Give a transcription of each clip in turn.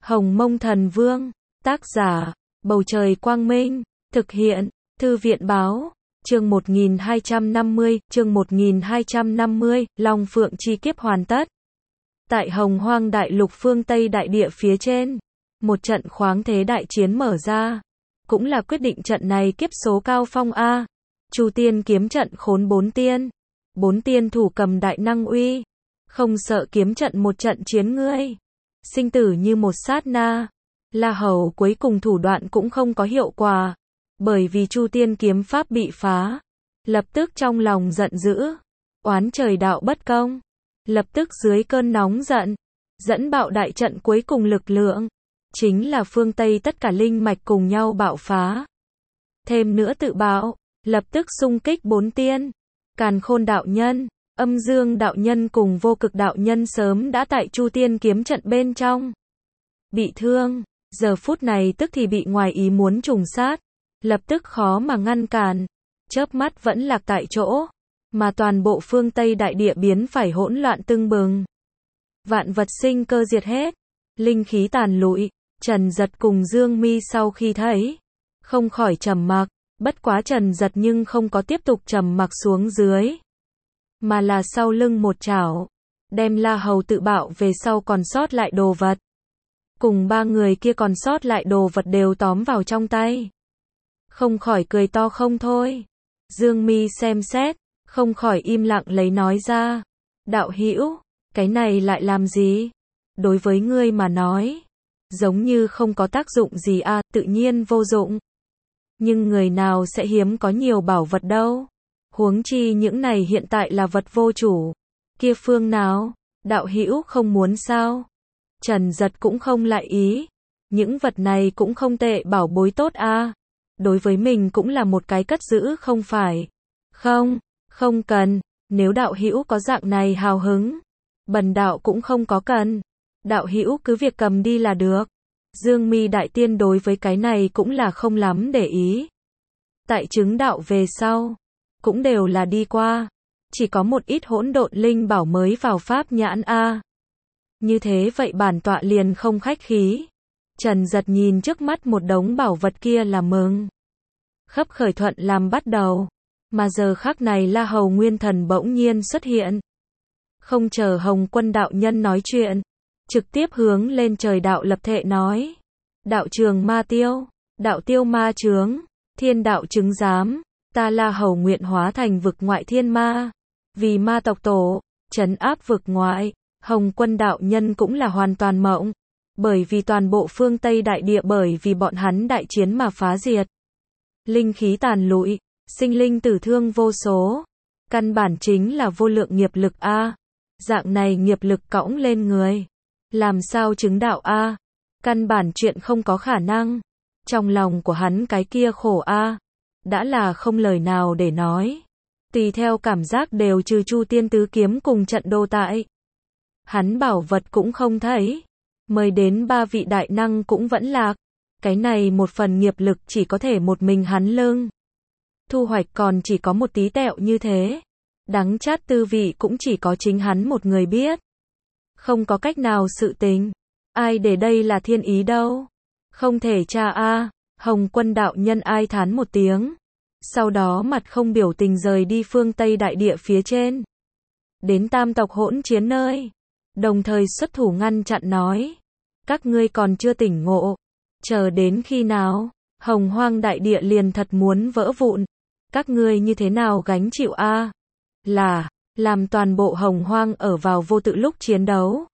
Hồng Mông Thần Vương, tác giả, Bầu Trời Quang Minh, thực hiện, Thư viện Báo, chương 1250, Long Phượng chi kiếp hoàn tất. Tại Hồng Hoang Đại Lục phương Tây Đại Địa phía trên, một trận khoáng thế đại chiến mở ra, cũng là quyết định trận này kiếp số cao phong A. Chu Tiên kiếm trận khốn bốn tiên thủ cầm đại năng uy, không sợ kiếm trận một trận chiến ngươi. Sinh tử như một sát na, La Hầu cuối cùng thủ đoạn cũng không có hiệu quả, bởi vì Chu Tiên kiếm pháp bị phá, lập tức trong lòng giận dữ, oán trời đạo bất công, lập tức dưới cơn nóng giận, dẫn bạo đại trận cuối cùng lực lượng, chính là phương Tây tất cả linh mạch cùng nhau bạo phá. Thêm nữa tự bạo, lập tức xung kích bốn tiên, Càn Khôn đạo nhân, Âm Dương đạo nhân cùng Vô Cực đạo nhân sớm đã tại Chu Tiên kiếm trận bên trong bị thương, giờ phút này tức thì bị ngoài ý muốn trùng sát, lập tức khó mà ngăn cản, chớp mắt vẫn lạc tại chỗ, mà toàn bộ phương Tây đại địa biến phải hỗn loạn tưng bừng. Vạn vật sinh cơ diệt hết, linh khí tàn lụi, Trần Dật cùng Dương Mi sau khi thấy, không khỏi trầm mặc, bất quá Trần Dật nhưng không có tiếp tục trầm mặc xuống dưới, mà là sau lưng một chảo, đem La Hầu tự bạo về sau còn sót lại đồ vật, cùng ba người kia còn sót lại đồ vật đều tóm vào trong tay. Không khỏi cười to không thôi. Dương Mi xem xét, không khỏi im lặng lấy nói ra, đạo hữu, cái này lại làm gì? Đối với ngươi mà nói, giống như không có tác dụng gì à, tự nhiên vô dụng. Nhưng người nào sẽ hiếm có nhiều bảo vật đâu? Huống chi những này hiện tại là vật vô chủ. Kia phương nào? Đạo hữu không muốn sao? Trần Dật cũng không lại ý. Những vật này cũng không tệ, bảo bối tốt à. Đối với mình cũng là một cái cất giữ không phải? Không cần. Nếu đạo hữu có dạng này hào hứng, bần đạo cũng không có cần. Đạo hữu cứ việc cầm đi là được. Dương Mi đại tiên đối với cái này cũng là không lắm để ý. Tại chứng đạo về sau, cũng đều là đi qua, chỉ có một ít hỗn độn linh bảo mới vào pháp nhãn a. Như thế vậy bản tọa liền không khách khí. Trần Dật nhìn trước mắt một đống bảo vật kia là mừng khấp khởi thuận làm bắt đầu, mà giờ khắc này La Hầu nguyên thần bỗng nhiên xuất hiện. Không chờ Hồng Quân đạo nhân nói chuyện, trực tiếp hướng lên trời đạo lập thệ nói: đạo trường ma tiêu, đạo tiêu ma chướng, thiên đạo chứng giám, ta La Hầu nguyện hóa thành vực ngoại thiên ma, vì ma tộc tổ, trấn áp vực ngoại. Hồng Quân đạo nhân cũng là hoàn toàn mộng, bởi vì toàn bộ phương Tây đại địa bởi vì bọn hắn đại chiến mà phá diệt. Linh khí tàn lụi, sinh linh tử thương vô số, căn bản chính là vô lượng nghiệp lực a. Dạng này nghiệp lực cõng lên người, làm sao chứng đạo a? Căn bản chuyện không có khả năng. Trong lòng của hắn cái kia khổ a, đã là không lời nào để nói. Tùy theo cảm giác đều trừ Chu Tiên tứ kiếm cùng trận đô tại, hắn bảo vật cũng không thấy, mời đến ba vị đại năng cũng vẫn lạc. Cái này một phần nghiệp lực chỉ có thể một mình hắn lưng thu hoạch, còn chỉ có một tí tẹo như thế, đắng chát tư vị cũng chỉ có chính hắn một người biết. Không có cách nào sự tình, ai để đây là thiên ý đâu, không thể tra a. Hồng Quân đạo nhân ai thán một tiếng, sau đó mặt không biểu tình rời đi phương Tây đại địa phía trên, đến tam tộc hỗn chiến nơi, đồng thời xuất thủ ngăn chặn nói: các ngươi còn chưa tỉnh ngộ, chờ đến khi nào, Hồng Hoang đại địa liền thật muốn vỡ vụn, các ngươi như thế nào gánh chịu a? Là, làm toàn bộ Hồng Hoang ở vào vô tự lúc chiến đấu,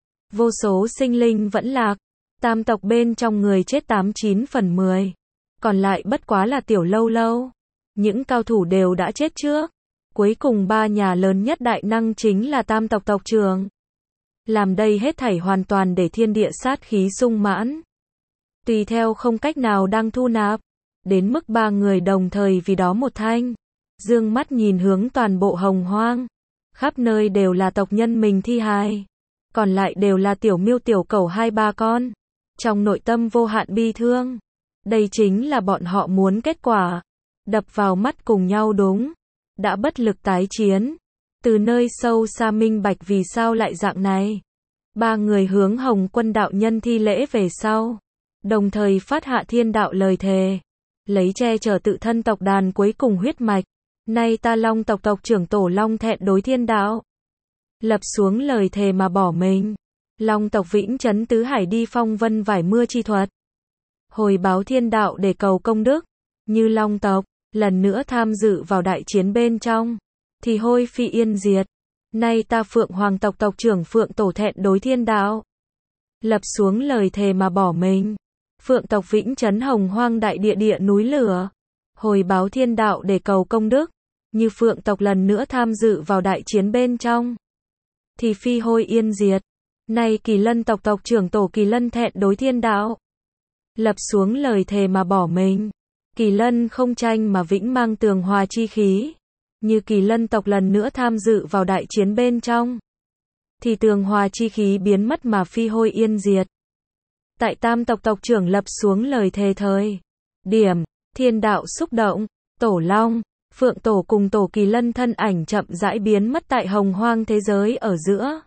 vô số sinh linh vẫn lạc, tam tộc bên trong người chết 89 phần 10, còn lại bất quá là tiểu lâu lâu, những cao thủ đều đã chết trước, cuối cùng ba nhà lớn nhất đại năng chính là tam tộc tộc trưởng. Làm đây hết thảy hoàn toàn để thiên địa sát khí sung mãn, tùy theo không cách nào đang thu nạp, đến mức ba người đồng thời vì đó một thanh, dương mắt nhìn hướng toàn bộ Hồng Hoang, khắp nơi đều là tộc nhân mình thi hài, còn lại đều là tiểu miêu tiểu cẩu 2-3 con, trong nội tâm vô hạn bi thương. Đây chính là bọn họ muốn kết quả, đập vào mắt cùng nhau đúng, đã bất lực tái chiến, từ nơi sâu xa minh bạch vì sao lại dạng này. Ba người hướng Hồng Quân đạo nhân thi lễ về sau, đồng thời phát hạ thiên đạo lời thề, lấy che chở tự thân tộc đàn cuối cùng huyết mạch. Nay ta Long tộc tộc trưởng Tổ Long thẹn đối thiên đạo, lập xuống lời thề mà bỏ mình. Long tộc vĩnh trấn tứ hải đi phong vân vải mưa chi thuật, hồi báo thiên đạo để cầu công đức. Như Long tộc lần nữa tham dự vào đại chiến bên trong, thì hôi phi yên diệt. Nay ta Phượng Hoàng tộc tộc trưởng Phượng Tổ thẹn đối thiên đạo, lập xuống lời thề mà bỏ mình. Phượng tộc vĩnh trấn hồng hoang đại địa địa núi lửa, hồi báo thiên đạo để cầu công đức. Như Phượng tộc lần nữa tham dự vào đại chiến bên trong, thì phi hôi yên diệt. Nay Kỳ Lân tộc tộc trưởng Tổ Kỳ Lân thẹn đối thiên đạo, lập xuống lời thề mà bỏ mình. Kỳ Lân không tranh mà vĩnh mang tường hòa chi khí. Như Kỳ Lân tộc lần nữa tham dự vào đại chiến bên trong, thì tường hòa chi khí biến mất mà phi hôi yên diệt. Tại Tam tộc tộc trưởng lập xuống lời thề thời điểm, thiên đạo xúc động, Tổ Long, Phượng Tổ cùng Tổ Kỳ Lân thân ảnh chậm rãi biến mất tại hồng hoang thế giới ở giữa.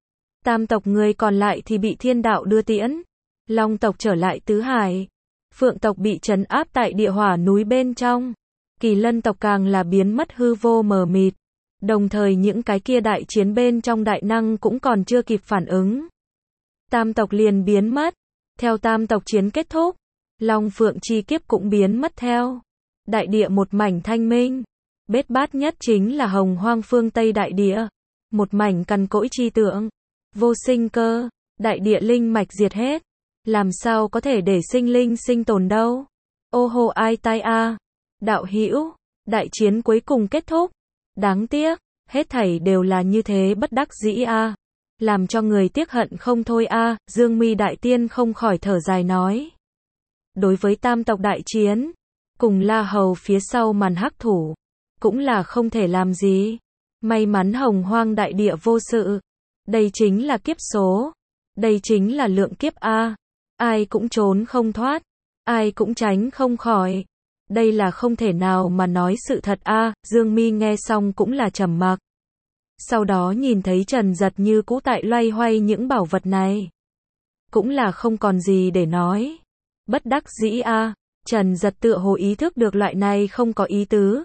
Tam tộc người còn lại thì bị thiên đạo đưa tiễn. Long tộc trở lại tứ hải. Phượng tộc bị trấn áp tại địa hỏa núi bên trong. Kỳ Lân tộc càng là biến mất hư vô mờ mịt. Đồng thời những cái kia đại chiến bên trong đại năng cũng còn chưa kịp phản ứng. Tam tộc liền biến mất. Theo tam tộc chiến kết thúc, Long Phượng chi kiếp cũng biến mất theo. Đại địa một mảnh thanh minh. Bết bát nhất chính là hồng hoang phương Tây đại địa. Một mảnh cằn cỗi chi tượng. Vô sinh cơ, đại địa linh mạch diệt hết. Làm sao có thể để sinh linh sinh tồn đâu? Ô hô ai tai a. Đạo hữu, đại chiến cuối cùng kết thúc. Đáng tiếc, hết thảy đều là như thế bất đắc dĩ a. Làm cho người tiếc hận không thôi a. Dương Mi đại tiên không khỏi thở dài nói. Đối với tam tộc đại chiến, cùng La Hầu phía sau màn hắc thủ, cũng là không thể làm gì. May mắn hồng hoang đại địa vô sự. Đây chính là kiếp số. Đây chính là lượng kiếp a. Ai cũng trốn không thoát. Ai cũng tránh không khỏi. Đây là không thể nào mà nói sự thật a. Dương Mi nghe xong cũng là trầm mặc. Sau đó nhìn thấy Trần Giật như cũ tại loay hoay những bảo vật này. Cũng là không còn gì để nói. Bất đắc dĩ a. Trần Giật tựa hồ ý thức được loại này không có ý tứ.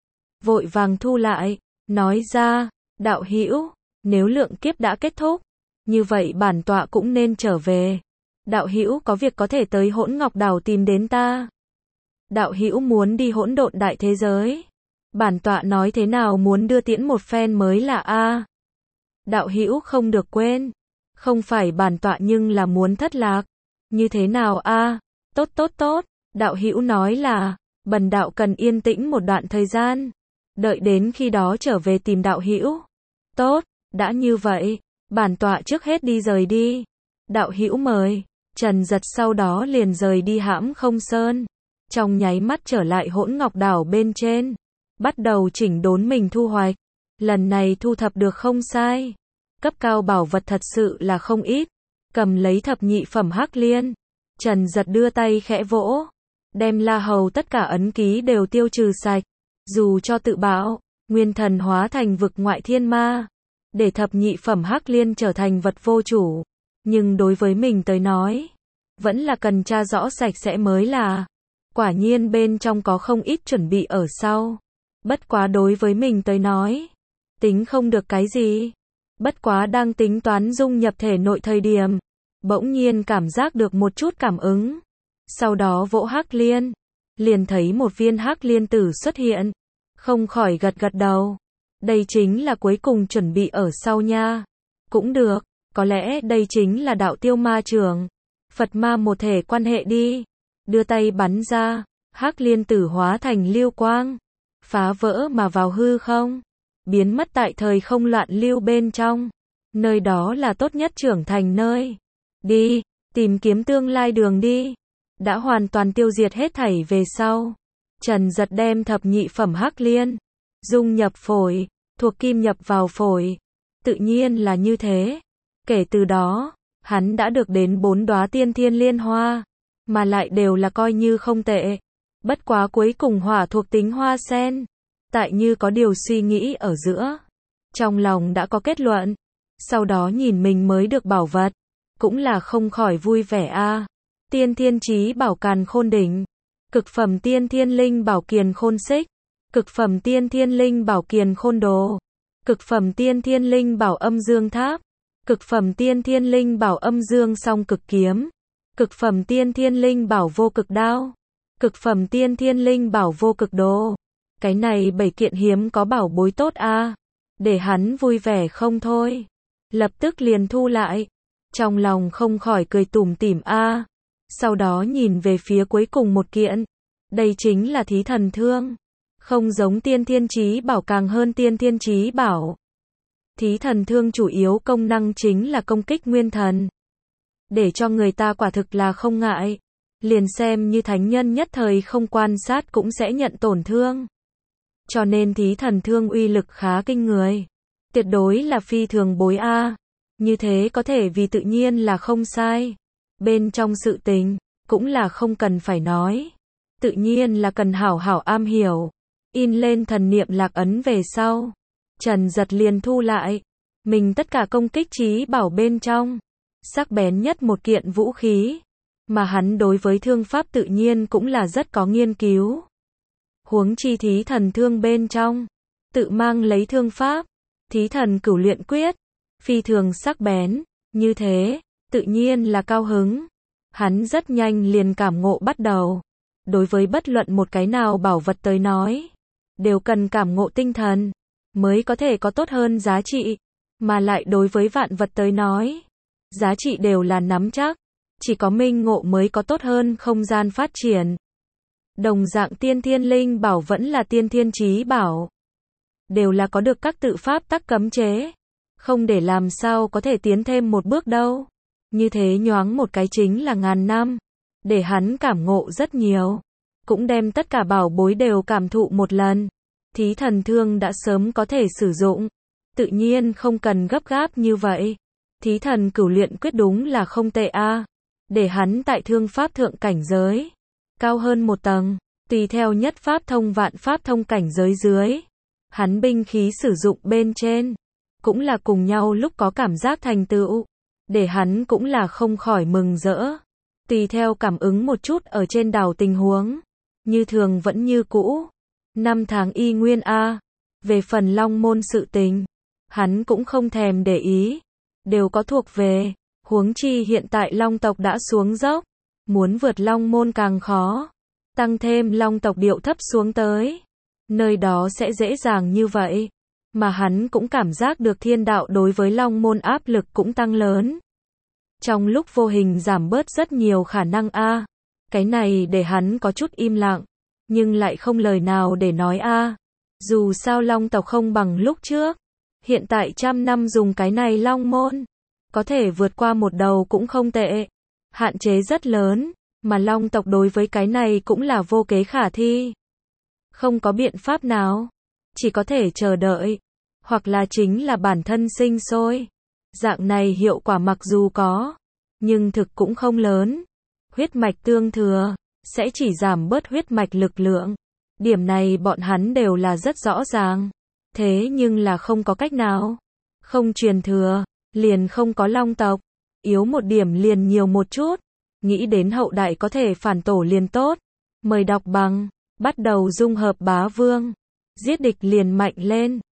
Vội vàng thu lại. Nói ra, đạo hữu, nếu lượng kiếp đã kết thúc, như vậy bản tọa cũng nên trở về. Đạo hữu có việc có thể tới Hỗn Ngọc Đảo tìm đến ta. Đạo hữu muốn đi hỗn độn đại thế giới. Bản tọa nói thế nào muốn đưa tiễn một phen mới là a. Đạo hữu không được quên, không phải bản tọa nhưng là muốn thất lạc. Như thế nào a? Tốt tốt tốt, đạo hữu nói là, bần đạo cần yên tĩnh một đoạn thời gian, đợi đến khi đó trở về tìm đạo hữu. Tốt, đã như vậy, bản tọa trước hết đi rời đi. Đạo hữu mời. Trần Giật sau đó liền rời đi Hãm Không Sơn, trong nháy mắt trở lại Hỗn Ngọc Đảo bên trên, bắt đầu chỉnh đốn mình thu hoạch. Lần này thu thập được không sai, cấp cao bảo vật thật sự là không ít. Cầm lấy thập nhị phẩm hắc liên, Trần Giật đưa tay khẽ vỗ, đem La Hầu tất cả ấn ký đều tiêu trừ sạch. Dù cho tự bảo, nguyên thần hóa thành vực ngoại thiên ma, để thập nhị phẩm hắc liên trở thành vật vô chủ, nhưng đối với mình tới nói, vẫn là cần tra rõ sạch sẽ mới là. Quả nhiên bên trong có không ít chuẩn bị ở sau. Bất quá đối với mình tới nói, tính không được cái gì. Bất quá đang tính toán dung nhập thể nội thời điểm, bỗng nhiên cảm giác được một chút cảm ứng. Sau đó vỗ hắc liên, liền thấy một viên hắc liên tử xuất hiện, không khỏi gật gật đầu. Đây chính là cuối cùng chuẩn bị ở sau nha. Cũng được, có lẽ đây chính là đạo tiêu ma trưởng, Phật ma một thể quan hệ đi. Đưa tay bắn ra, hắc liên tử hóa thành lưu quang, phá vỡ mà vào hư không, biến mất tại thời không loạn lưu bên trong. Nơi đó là tốt nhất trưởng thành nơi. Đi, tìm kiếm tương lai đường đi. Đã hoàn toàn tiêu diệt hết thảy về sau, Trần Giật đem thập nhị phẩm hắc liên dung nhập phổi, thuộc kim nhập vào phổi. Tự nhiên là như thế. Kể từ đó, hắn đã được đến 4 đóa tiên thiên liên hoa, mà lại đều là coi như không tệ. Bất quá cuối cùng hỏa thuộc tính hoa sen, tại như có điều suy nghĩ ở giữa, trong lòng đã có kết luận. sau đó nhìn mình mới được bảo vật, cũng là không khỏi vui vẻ a. Tiên thiên chí bảo càn khôn đỉnh, cực phẩm tiên thiên linh bảo kiền khôn xích, cực phẩm tiên thiên linh bảo kiền khôn đồ, cực phẩm tiên thiên linh bảo âm dương tháp, cực phẩm tiên thiên linh bảo âm dương song cực kiếm, cực phẩm tiên thiên linh bảo vô cực đao, cực phẩm tiên thiên linh bảo vô cực đồ. Cái này 7 kiện hiếm có bảo bối tốt a, để hắn vui vẻ không thôi. Lập tức liền thu lại, trong lòng không khỏi cười tủm tỉm a. Sau đó nhìn về phía cuối cùng một kiện, đây chính là thí thần thương, không giống tiên thiên chí bảo càng hơn tiên thiên chí bảo. Thí thần thương chủ yếu công năng chính là công kích nguyên thần, để cho người ta quả thực là không ngại, liền xem như thánh nhân nhất thời không quan sát cũng sẽ nhận tổn thương. Cho nên thí thần thương uy lực khá kinh người, tuyệt đối là phi thường bối a. Như thế có thể vì tự nhiên là không sai. Bên trong sự tình, cũng là không cần phải nói. Tự nhiên là cần hảo hảo am hiểu. In lên thần niệm lạc ấn về sau, Trần Giật liền thu lại mình tất cả công kích chí bảo bên trong, sắc bén nhất một kiện vũ khí, mà hắn đối với thương pháp tự nhiên cũng là rất có nghiên cứu. Huống chi thí thần thương bên trong, tự mang lấy thương pháp, thí thần cửu luyện quyết, phi thường sắc bén, như thế, tự nhiên là cao hứng. Hắn rất nhanh liền cảm ngộ bắt đầu. Đối với bất luận một cái nào bảo vật tới nói, đều cần cảm ngộ tinh thần, mới có thể có tốt hơn giá trị. Mà lại đối với vạn vật tới nói, giá trị đều là nắm chắc, chỉ có minh ngộ mới có tốt hơn không gian phát triển. Đồng dạng tiên thiên linh bảo vẫn là tiên thiên chí bảo, đều là có được các tự pháp tắc cấm chế, không để làm sao có thể tiến thêm một bước đâu. Như thế nhoáng một cái chính là ngàn năm, để hắn cảm ngộ rất nhiều, cũng đem tất cả bảo bối đều cảm thụ một lần. Thí thần thương đã sớm có thể sử dụng, tự nhiên không cần gấp gáp như vậy. Thí thần cửu luyện quyết đúng là không tệ a, để hắn tại thương pháp thượng cảnh giới, cao hơn một tầng, tùy theo nhất pháp thông vạn pháp thông cảnh giới dưới. Hắn binh khí sử dụng bên trên, cũng là cùng nhau lúc có cảm giác thành tựu, để hắn cũng là không khỏi mừng rỡ. Tùy theo cảm ứng một chút ở trên đảo tình huống, như thường vẫn như cũ. 5 tháng y nguyên a. Về phần Long môn sự tình, hắn cũng không thèm để ý, đều có thuộc về. Huống chi hiện tại Long tộc đã xuống dốc, muốn vượt Long môn càng khó. Tăng thêm Long tộc điệu thấp xuống tới, nơi đó sẽ dễ dàng như vậy. Mà hắn cũng cảm giác được thiên đạo đối với Long môn áp lực cũng tăng lớn. Trong lúc vô hình giảm bớt rất nhiều khả năng a. Cái này để hắn có chút im lặng, nhưng lại không lời nào để nói a. Dù sao Long tộc không bằng lúc trước, hiện tại 100 năm dùng cái này Long môn, có thể vượt qua một đầu cũng không tệ. Hạn chế rất lớn, mà Long tộc đối với cái này cũng là vô kế khả thi. Không có biện pháp nào, chỉ có thể chờ đợi, hoặc là chính là bản thân sinh sôi. Dạng này hiệu quả mặc dù có, nhưng thực cũng không lớn. Huyết mạch tương thừa, sẽ chỉ giảm bớt huyết mạch lực lượng. Điểm này bọn hắn đều là rất rõ ràng. Thế nhưng là không có cách nào. Không truyền thừa, liền không có Long tộc. Yếu một điểm liền nhiều một chút. Nghĩ đến hậu đại có thể phản tổ liền tốt. Mời đọc bằng, bắt đầu dung hợp bá vương. Giết địch liền mạnh lên.